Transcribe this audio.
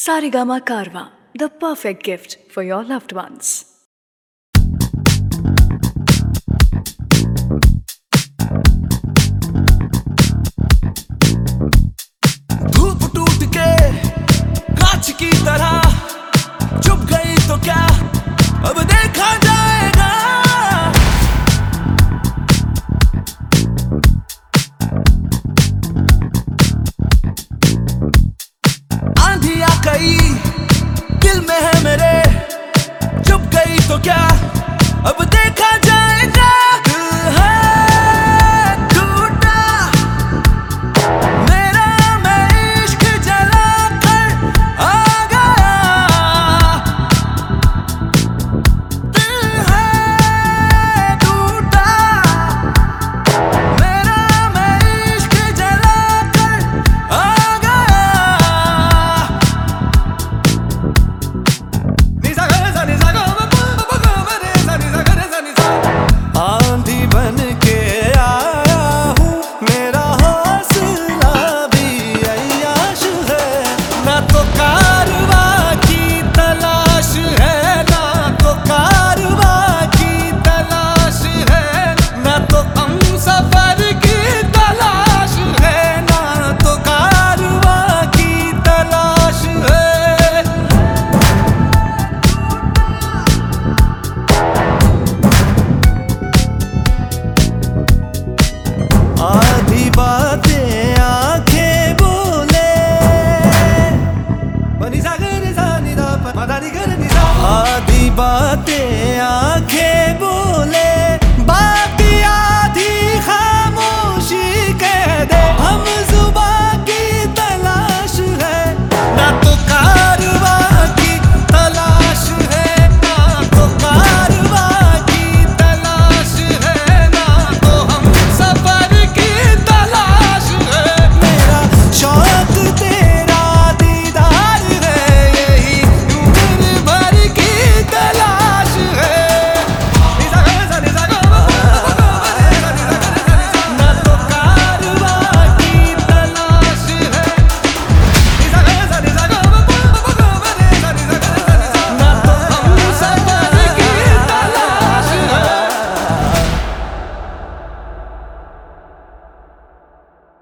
Sarigama Karwa, the perfect gift for your loved ones. धूप टूट के कांच की तरह चुप गई तो क्या अब देखा जाएगा। आंधी आ गई दिल में है मेरे, चुप गई तो क्या अब देखा जाएगा। दिल है टूटा मेरा, मैं इश्क जला कर आ गया। दिल है टूटा मेरा, मैं इश्क जला कर आ गया। आंधी बन के आया हूँ, मेरा हौसला भी अय्याश है। ना तो कारवा की तलाश है, ना तो कारवा की तलाश है, ना तो हम सफर की तलाश है, ना तो कारवा की तलाश है। आधी बातें आंखें बोले, आधी बातें आंखें बोले,